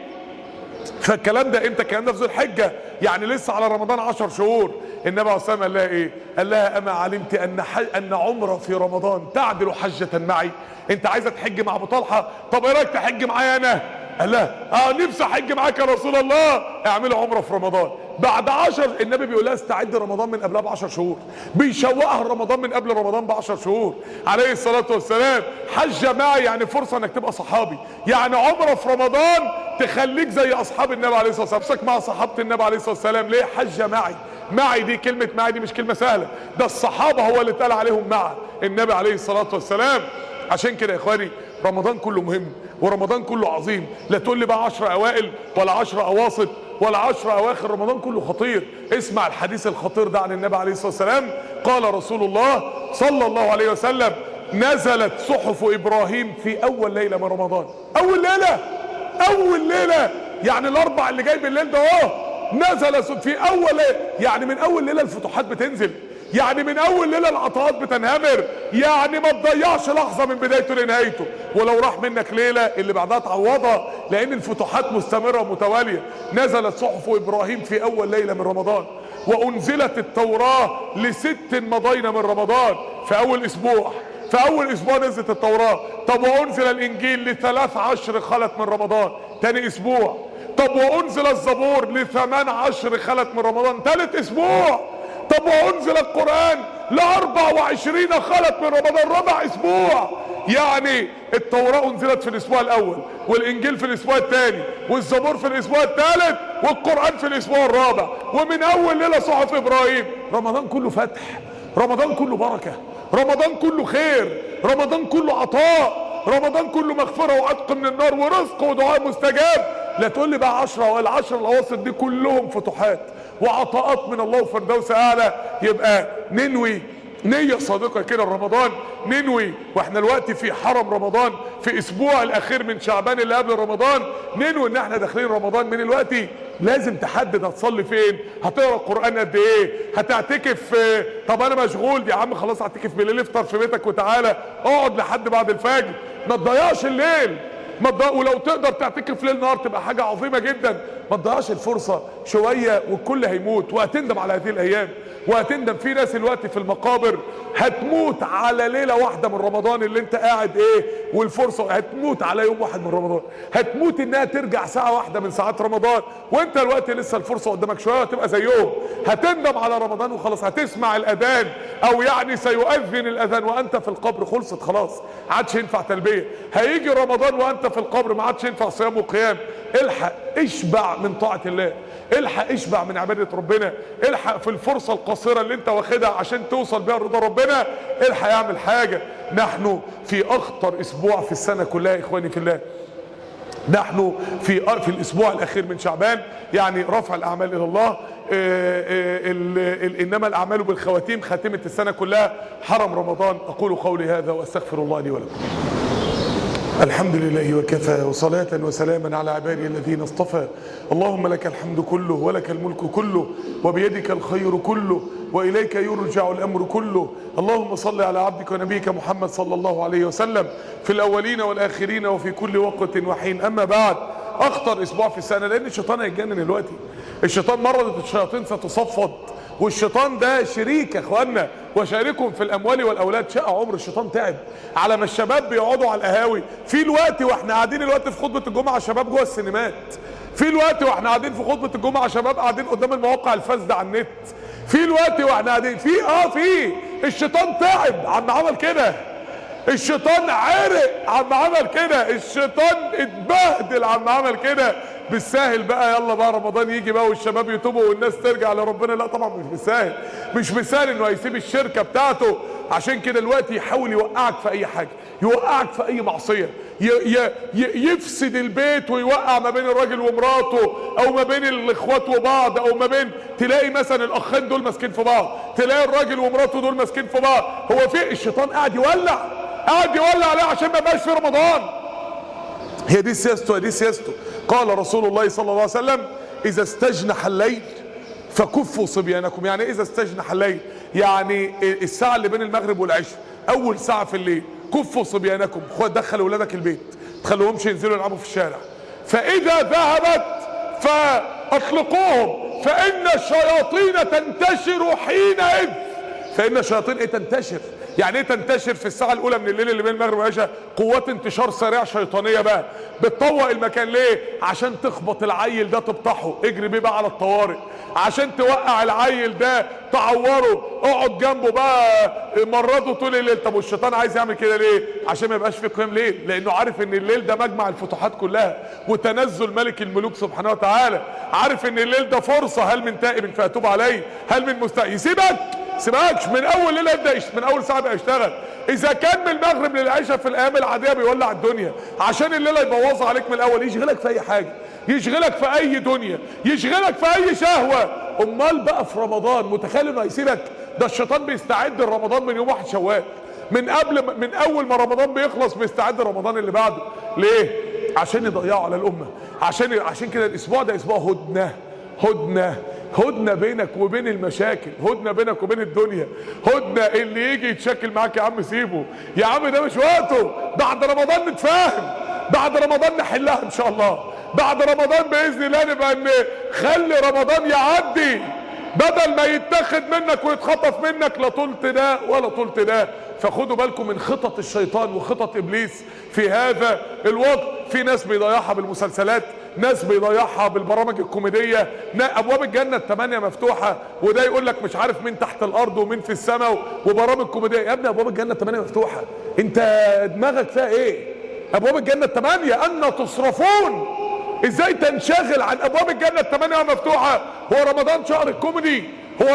فالكلام ده امتى؟ الكلام ده في ذو الحجه، يعني لسه على رمضان 10 شهور. النبي عليه الصلاه والسلام قال لها ايه؟ قال لها: اما علمت ان عمره في رمضان تعدل حجه معي؟ انت عايزه تحج مع ابو طلحه؟ طب ايه رايك تحج معايا انا؟ قال لها: نفسي احج معاك يا رسول الله. اعملوا عمره في رمضان. بعد 10 النبي بيقول لها استعد رمضان من قبلها ب10 شهور، بيشوقها رمضان من قبل رمضان ب10 شهور عليه الصلاه والسلام. حج معي يعني فرصه انك تبقى صحابي، يعني عمره في رمضان تخليك زي اصحاب النبي عليه الصلاه والسلام، نفسك مع صحابه النبي عليه الصلاه والسلام. ليه حج معي؟ معي دي كلمه، معي دي مش كلمه سهله، ده الصحابه هو اللي اتقال عليهم مع النبي عليه الصلاه والسلام. عشان كده يا اخواني رمضان كله مهم ورمضان كله عظيم. لا تقول لي بقى 10 اوائل ولا 10 اواسط ولا 10 اواخر، رمضان كله خطير. اسمع الحديث الخطير ده عن النبي عليه الصلاه والسلام. قال رسول الله صلى الله عليه وسلم: نزلت صحف ابراهيم في اول ليله من رمضان. اول ليله يعني الاربع اللي جاي بالليل ده نزل في اول ليله، يعني من اول ليله الفتوحات بتنزل، يعني من اول ليله العطاءات بتنهمر، يعني ما تضيعش لحظه من بدايته لنهايته. ولو راح منك ليله اللي بعدها تعوضها، لان الفتوحات مستمره ومتواليه. نزلت صحف ابراهيم في اول ليله من رمضان، وانزلت التوراه ل6 مضينا من رمضان. في اول اسبوع نزلت التوراه. طب وانزل الانجيل ل13 خلت من رمضان، تاني اسبوع. طب وانزل الزبور ل18 خلت من رمضان، تالت اسبوع. طب وانزل القرآن ل24 خلت من رمضان، ربع اسبوع. يعني التوراة انزلت في الاسبوع الاول، والانجيل في الاسبوع الثاني، والزبور في الاسبوع الثالث، والقرآن في الاسبوع الرابع، ومن اول ليلة صحف ابراهيم. رمضان كله فتح، رمضان كله بركة، رمضان كله خير، رمضان كله عطاء، رمضان كله مغفرة وعتق من النار ورزق ودعاء مستجاب. لا تقول لي بقى 10 ولا 10 الاواسط دي كلهم فتوحات وعطاءات من الله وفردوس اعلى. يبقى ننوي نية صادقة كده رمضان، ننوي واحنا الوقت في حرم رمضان، في اسبوع الاخير من شعبان اللي قبل رمضان، ننوي ان احنا داخلين رمضان من الوقت. لازم تحدد هتصلي فين، هتقرا القرآن قد ايه، هتعتكف. طب انا مشغول يا عم خلاص اعتكف بالليل، افطر في بيتك وتعالى اقعد لحد بعد الفجر، ما تضيعش الليل. ولو تقدر تعتكف ليل نهار تبقى حاجة عظيمة جدا. ما تضيعش الفرصة شوية والكل هيموت، وهتندم على هذه الايام، وهتندم. في ناس الوقت في المقابر هتموت على ليلة واحدة من رمضان اللي انت قاعد ايه، والفرصة هتموت على يوم واحد من رمضان، هتموت انها ترجع ساعة واحدة من ساعات رمضان، وانت الوقت لسه الفرصة قدامك شوية هتبقى زيهم. هتندم على رمضان وخلاص، هتسمع الاذان او يعني سيؤذن الاذان وانت في القبر، خلصت خلاص، عادش ينفع تلبية. هيجي رمضان وانت في القبر ما عادش ينفع صيام وقيام. الحق اشبع من طاعة الله، الحق اشبع من عبادة ربنا، الحق في الفرصة القصيرة اللي انت واخدها عشان توصل بيها رضا ربنا، الحق يعمل حاجة. نحن في اخطر اسبوع في السنة كلها يا اخواني في الله، نحن في الاسبوع الاخير من شعبان، يعني رفع الاعمال الى الله. انما الاعمال بالخواتيم، خاتمة السنة كلها حرم رمضان. اقول قولي هذا واستغفر الله لي ولكم. الحمد لله وكفى، وصلاة وسلاما على عباده الذين اصطفى. اللهم لك الحمد كله ولك الملك كله وبيدك الخير كله وإليك يرجع الأمر كله. اللهم صل على عبدك ونبيك محمد صلى الله عليه وسلم في الأولين والآخرين وفي كل وقت وحين. أما بعد، أخطر أسبوع في السنة، لأن الشيطان هيتجنن دلوقتي. الشيطان مرضت الشياطين ستصفد، والشيطان ده شريك يا اخوانا، وشاركهم في الاموال والاولاد. شقى عمر الشيطان تعب على ما الشباب بيقعدوا على القهاوي. في الوقت واحنا قاعدين الوقت في خطبه الجمعه شباب جوه السينمات، في الوقت واحنا قاعدين في خطبه الجمعه شباب قاعدين قدام المواقع الفاسده على النت، في الوقت واحنا قاعدين في الشيطان تعب عم عمل كده، الشيطان عرق عم عمل كده، الشيطان اتبهدل عم عمل كده. بالساهل بقى يلا بقى رمضان يجي بقى والشباب يتوبوا والناس ترجع لربنا؟ لا طبعا مش بالساهل، مش بالساهل انه هيسيب الشركه بتاعته. عشان كده الوقت يحاول يوقعك في اي حاجه، يوقعك في اي معصيه، يفسد البيت ويوقع ما بين الراجل ومراته، او ما بين الاخوات وبعض، او ما بين تلاقي مثلا الاخين دول ماسكين في بعض، تلاقي الراجل ومراته دول ماسكين في بعض. هو في الشيطان قاعد يولع عليه عشان ما يبقاش في رمضان. هي دي سياسته، دي سياسته. قال رسول الله صلى الله عليه وسلم: اذا استجنح الليل فكفوا صبيانكم. يعني اذا استجنح الليل يعني الساعه اللي بين المغرب والعشاء، اول ساعه في الليل، كفوا صبيانكم، دخل اولادك البيت، تخلوهمش ينزلوا يلعبوا في الشارع. فاذا ذهبت فاطلقوهم فان الشياطين تنتشر حينئذ. فان الشياطين تنتشر. يعني ايه تنتشر؟ في الساعه الاولى من الليل اللي بين المغرب والعشاء قوات انتشار سريع شيطانيه بقى بتطوق المكان. ليه؟ عشان تخبط العيل ده تبطحه، اجري بيه بقى على الطوارئ. عشان توقع العيل ده تعوره، اقعد جنبه بقى مرضه طول الليل. طب والشيطان عايز يعمل كده ليه؟ عشان ما يبقاش في قيام ليل، لانه عارف ان الليل ده مجمع الفتوحات كلها وتنزل ملك الملوك سبحانه وتعالى. عارف ان الليل ده فرصه، هل من تائب فاتوب عليه، هل من مستغفر. سيبكش من اول ليله يبدا، من اول ساعه بقى يشتغل. اذا كان من المغرب للعشاء في الايام العاديه بيولع الدنيا، عشان الليله يبوظها عليك من الاول، يشغلك في اي حاجه، يشغلك في اي دنيا، يشغلك في اي شهوه. امال بقى في رمضان متخيل انه هيسيبك؟ ده الشيطان بيستعد لرمضان من يوم 1 شوال، من اول ما رمضان بيخلص بيستعد لرمضان اللي بعده. ليه؟ عشان يضيعوا على الامه. عشان كده الاسبوع ده اسبوع هدنة بينك وبين المشاكل، هدنة بينك وبين الدنيا، هدنة اللي يجي يتشكل معاك يا عم سيبه، يا عم ده مش وقته. بعد رمضان نتفاهم، بعد رمضان نحلها ان شاء الله، بعد رمضان باذن الله نبقى نخلي رمضان يعدي بدل ما يتاخد منك ويتخطف منك، لا طولت ده ولا طولت ده. فخدوا بالكم من خطط الشيطان وخطط ابليس في هذا الوقت. في ناس بيضيعها بالمسلسلات، ناس بيضيعها بالبرامج الكوميديه، ابواب الجنه الثمانيه مفتوحه، وده يقول لك مش عارف مين تحت الارض ومين في السماء وبرامج كوميديه. يا ابني ابواب الجنه الثمانيه مفتوحه، انت دماغك فيها ايه؟ ابواب الجنه الثمانيه ان تصرفون، ازاي تنشغل عن ابواب الجنه الثمانيه مفتوحه؟ هو رمضان شهر الكوميدي؟ هو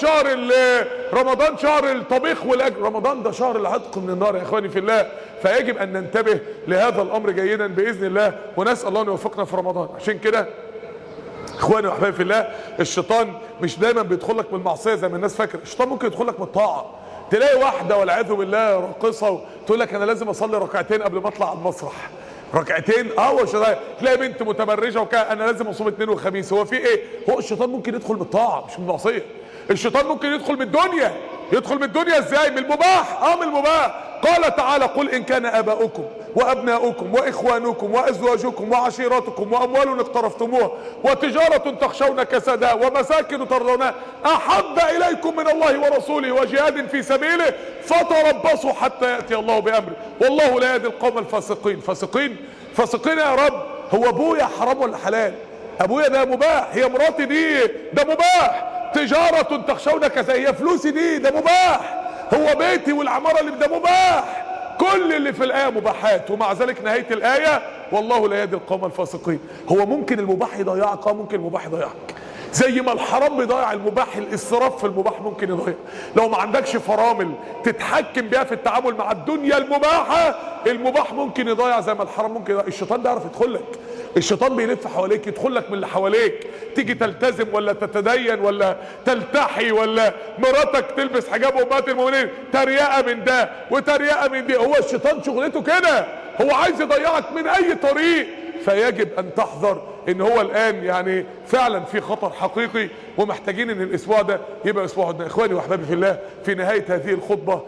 رمضان شهر الطبيخ والاكل؟ رمضان ده شهر العتق من النار يا اخواني في الله. فيجب ان ننتبه لهذا الامر جيدا باذن الله، ونسال الله ان يوفقنا في رمضان. عشان كده اخواني واحبابي في الله، الشيطان مش دايما بيدخل لك من المعصيه زي ما الناس فاكره، الشيطان ممكن يدخل لك من الطاعه. تلاقي واحده والعياذ بالله راقصه وتقول لك انا لازم اصلي ركعتين قبل ما اطلع على المسرح. ركعتين هو الشيطان. تلاقي بنت متبرجه انا لازم اصوم اثنين وخميس. هو في ايه؟ هو الشيطان ممكن يدخل من الطاعه مش من المعصيه. الشيطان ممكن يدخل من الدنيا. يدخل من الدنيا ازاي؟ من المباح. من المباح. قال تعالى قل ان كان اباؤكم وابناؤكم واخوانكم وازواجكم وعشيرتكم واموال اقترفتموها وتجاره تخشون كسادها ومساكن ترضونها احب اليكم من الله ورسوله وجهاد في سبيله فتربصوا حتى ياتي الله بامره والله لا يهدي القوم الفاسقين. فاسقين يا رب. هو ابويا حرام ولا حلال؟ ابويا ده مباح، هي مراتي دي ده مباح، تجاره تخشون كسادها، هي فلوسي دي ده مباح، هو بيتي والعمارة اللي ده مباح. كل اللي في الآية مباحات، ومع ذلك نهاية الآية والله لا يهدي القوم الفاسقين. هو ممكن المباح يضيعك، ممكن المباح يضيعك زي ما الحرام بيضيع المباح. الاسراف في المباح ممكن يضيع. لو ما عندكش فرامل تتحكم بيها في التعامل مع الدنيا المباحة، المباح ممكن يضيع زي ما الحرام ممكن يضيع. الشيطان بيعرف يدخل لك، الشيطان بيلف حواليك، يدخل لك من اللي حواليك، تيجي تلتزم ولا تتدين ولا تلتحي ولا مراتك تلبس حجاب امهات المؤمنين، تريقه من ده وتريقه من دي. هو الشيطان شغلته كده، هو عايز يضيعك من اي طريق. فيجب ان تحذر ان هو الان يعني فعلا في خطر حقيقي، ومحتاجين ان الاسبوع ده يبقى اسبوع عدنا. اخواني واحبابي في الله، في نهايه هذه الخطبه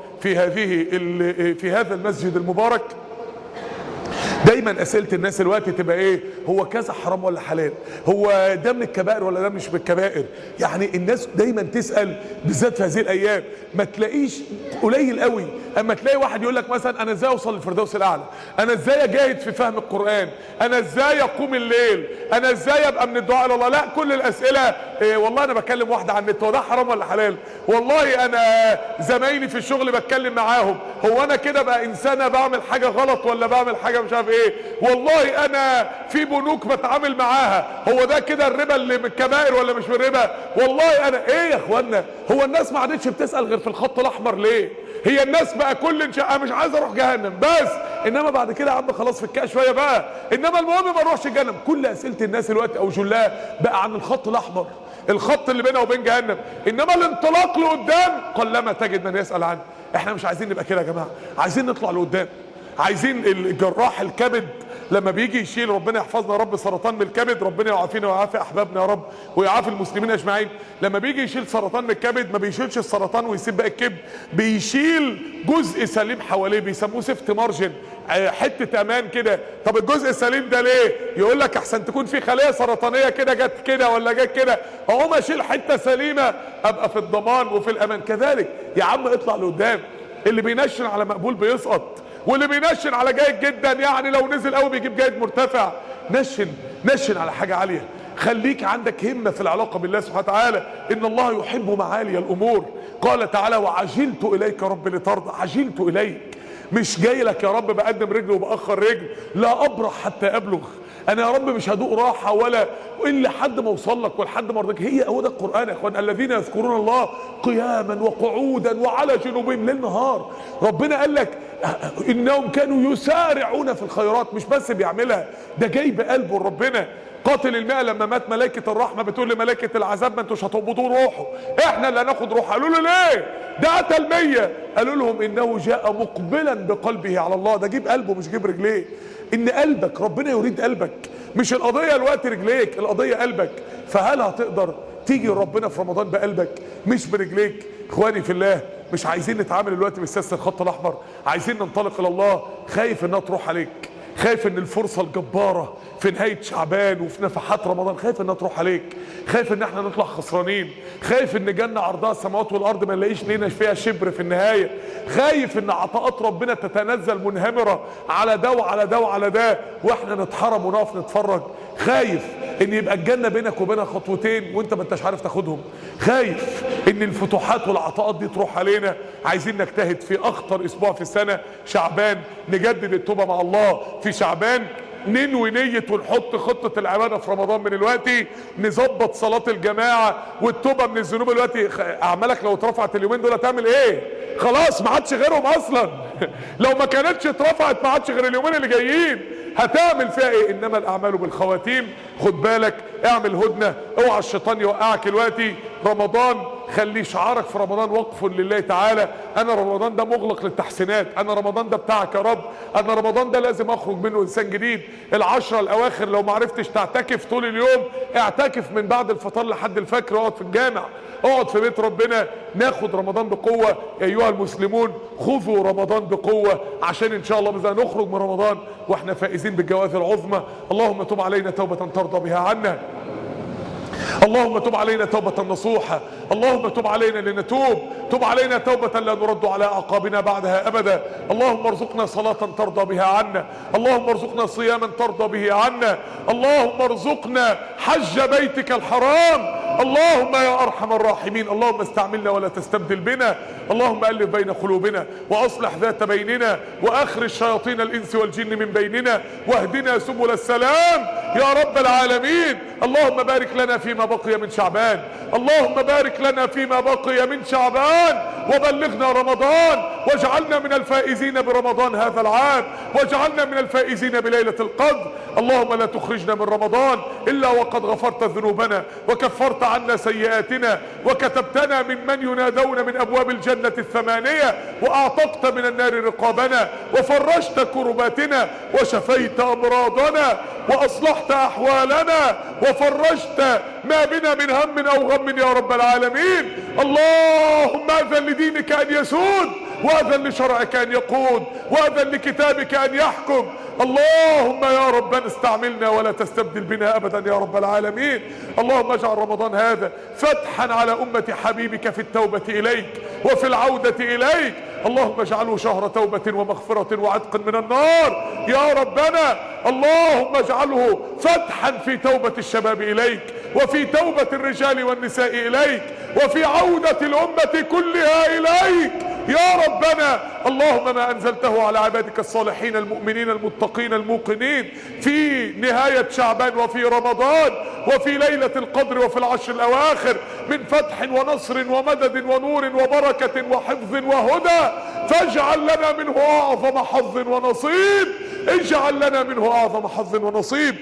في هذا المسجد المبارك، دايما اسئله الناس الوقت تبقى ايه؟ هو كذا حرام ولا حلال؟ هو ده من الكبائر ولا ده مش من الكبائر؟ يعني الناس دايما تسال، بالذات في هذه الايام. ما تلاقيش قليل قوي اما تلاقي واحد يقول لك مثلا انا ازاي اوصل للفردوس الاعلى؟ انا ازاي اجاهد في فهم القران؟ انا ازاي اقوم الليل؟ انا ازاي ابقى من الدعاء الى الله؟ لا، كل الاسئله والله انا بكلم واحده عن النت، هو ده حرام ولا حلال؟ والله انا زمايلي في الشغل بتكلم معاهم، هو انا كده بقى انسانه بعمل حاجه غلط ولا بعمل حاجه مش عارف ايه؟ والله انا في بنوك بتعامل معاها، هو ده كده الربا اللي من الكبائر ولا مش من الربا؟ والله انا ايه يا اخوانا؟ هو الناس ما عادتش بتسال غير في الخط الاحمر ليه؟ هي الناس بقى كل مش عايز اروح جهنم بس، انما بعد كده يا عم خلاص فكها شويه بقى، انما المهم ما اروحش جهنم. كل اسئله الناس الوقت او جلها بقى عن الخط الاحمر، الخط اللي بينه وبين جهنم، انما الانطلاق لقدام قلما تجد من يسال عنه. احنا مش عايزين نبقى كده يا جماعه، عايزين نطلع لقدام. عايزين الجراح الكبد لما بيجي يشيل، ربنا يحفظنا يا رب، سرطان من الكبد، ربنا يعافينا ويعافي احبابنا يا رب ويعافي المسلمين اجمعين. لما بيجي يشيل سرطان من الكبد ما بيشيلش السرطان ويسيب باقي الكبد، بيشيل جزء سليم حواليه، بيسموه سيفت مارجن، حته امان كده. طب الجزء السليم ده ليه؟ يقول لك احسن تكون في خليه سرطانيه كده جت كده ولا جت كده، اقوم اشيل حته سليمه ابقى في الضمان وفي الامان. كذلك يا عم اطلع لقدام. اللي بينشن على مقبول بيسقط، واللي بينشن على جيد جدا يعني لو نزل قوي بيجيب جيد مرتفع. نشن على حاجه عاليه، خليك عندك همه في العلاقه بالله سبحانه وتعالى. ان الله يحب معالي الامور. قال تعالى وعجلت اليك يا رب لترضى. عجلت اليك، مش جاي لك يا رب بقدم رجل وباخر رجل، لا ابرح حتى ابلغ. انا يا رب مش هدوق راحه ولا الا حد ما اوصل لك ولحد ما ارضيك. هو ده القران يا اخوان، الذين يذكرون الله قياما وقعودا وعلى جنوبهم ليل نهار. ربنا قال لك انهم كانوا يسارعون في الخيرات، مش بس بيعملها، ده جاي بقلبه ربنا. قاتل المئة لما مات ملائكة الرحمة بتقول لملائكة العذاب ما انتوش هتقبضوا روحه، احنا اللي هناخد روحه. قالوا له ليه؟ ده قتل 100. قالوا لهم انه جاء مقبلا بقلبه على الله. ده جيب قلبه مش جيب رجليه. ان قلبك ربنا يريد قلبك، مش القضية الوقت رجليك، القضية قلبك. فهل هتقدر تيجي ربنا في رمضان بقلبك مش برجليك؟ اخواني في الله، مش عايزين نتعامل الوقت بسياسة الخط الاحمر، عايزين ننطلق الى الله. خايف انها تروح عليك، خايف ان الفرصة الجبارة في نهاية شعبان وفي نفحات رمضان خايف انها تروح عليك، خايف ان احنا نطلع خسرانين، خايف ان جنة عرضها السماوات والارض ما نلاقيش لينا فيها شبر في النهاية، خايف ان عطاءات ربنا تتنزل منهمرة على ده وعلى ده وعلى ده واحنا نتحرم ونقف نتفرج، خايف ان يبقى الجنة بينك وبينها خطوتين وانت ما انتش عارف تاخدهم، خايف ان الفتوحات والعطاءات دي تروح علينا. عايزين نجتهد في اخطر اسبوع في السنة شعبان، نجدد التوبة مع الله في شعبان، ننوي نية ونحط خطة العبادة في رمضان من الوقت، نظبط صلاة الجماعة والتوبة من الذنوب الوقت. اعمالك لو اترفعت اليومين دول هتعمل ايه؟ خلاص ما عادش غيرهم اصلا. لو ما كانتش اترفعت ما عادش غير اليومين اللي جايين، هتعمل فيها ايه؟ انما الاعمال بالخواتيم. خد بالك، اعمل هدنة، اوعى الشيطان يوقعك دلوقتي. رمضان خلي شعارك في رمضان وقف لله تعالى. انا رمضان ده مغلق للتحسينات، انا رمضان ده بتاعك يا رب، انا رمضان ده لازم اخرج منه انسان جديد. العشرة الاواخر لو ما عرفتش تعتكف طول اليوم، اعتكف من بعد الفطار لحد الفجر، اقعد في الجامع، اقعد في بيت ربنا. ناخد رمضان بقوة يا ايها المسلمون، خذوا رمضان بقوة عشان ان شاء الله بإذن الله نخرج من رمضان واحنا فائزين بالجوائز العظمى. اللهم تب علينا توبة ترضى بها عنا، اللهم تب علينا توبة نصوحة، اللهم تب علينا لنتوب، تب علينا توبة لا نرد على أعقابنا بعدها أبدا. اللهم ارزقنا صلاة ترضى بها عنا، اللهم ارزقنا صياما ترضى به عنا، اللهم ارزقنا حج بيتك الحرام، اللهم يا أرحم الراحمين. اللهم استعملنا ولا تستبدل بنا، اللهم ألف بين قلوبنا وأصلح ذات بيننا وأخرج شياطين الإنس والجن من بيننا واهدنا سبل السلام يا رب العالمين. اللهم بارك لنا فيما بقي من شعبان، اللهم بارك لنا فيما بقي من شعبان وبلغنا رمضان، واجعلنا من الفائزين برمضان هذا العام، واجعلنا من الفائزين بليلة القدر. اللهم لا تخرجنا من رمضان إلا وقد غفرت ذنوبنا وكفرت عنا سيئاتنا وكتبتنا من ينادون من أبواب الجنة الثمانية، وأعتقت من النار رقابنا وفرجت كرباتنا وشفيت أمراضنا وأصلحت أحوالنا وفرجت ما بنا من هم أو غم يا رب العالمين. اللهم أذن لدينك أن يسود، وأذن لشرعك أن يقود، وأذن لكتابك أن يحكم. اللهم يا ربنا استعملنا ولا تستبدل بنا أبدا يا رب العالمين. اللهم اجعل رمضان هذا فتحا على أمة حبيبك في التوبة إليك وفي العودة إليك. اللهم اجعله شهر توبة ومغفرة وعتق من النار يا ربنا. اللهم اجعله فتحا في توبة الشباب إليك، وفي توبة الرجال والنساء إليك، وفي عودة الأمة كلها إليك يا ربنا. اللهم ما أنزلته على عبادك الصالحين المؤمنين المتقين الموقنين في نهاية شعبان وفي رمضان وفي ليلة القدر وفي العشر الأواخر من فتح ونصر ومدد ونور وبركة وحفظ وهدى، فاجعل لنا منه أعظم حظ ونصيب، اجعل لنا منه أعظم حظ ونصيب.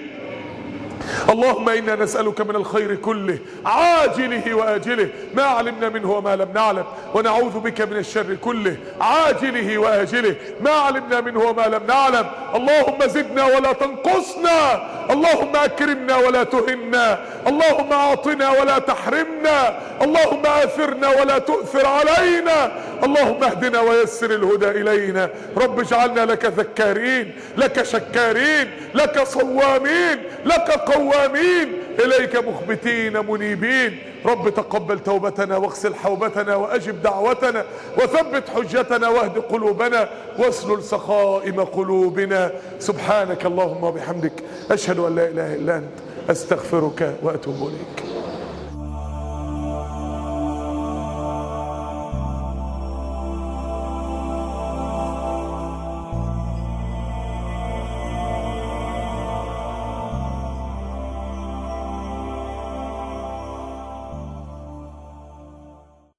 اللهم إنا نسألك من الخير كله عاجله وآجله ما علمنا منه وما لم نعلم، ونعوذ بك من الشر كله عاجله وآجله ما علمنا منه وما لم نعلم. اللهم زدنا ولا تنقصنا، اللهم أكرمنا ولا تهنا، اللهم أعطنا ولا تحرمنا، اللهم آثرنا ولا تؤثر علينا، اللهم اهدنا ويسر الهدى إلينا. رب اجعلنا لك ذكارين، لك شكارين، لك صوامين، لك قوامين، إليك مخبتين منيبين. رب تقبل توبتنا واغسل حوبتنا وأجب دعوتنا وثبت حجتنا واهد قلوبنا واسلل سخائم قلوبنا. سبحانك اللهم وبحمدك، أشهد أن لا إله إلا أنت، أستغفرك وأتوب إليك.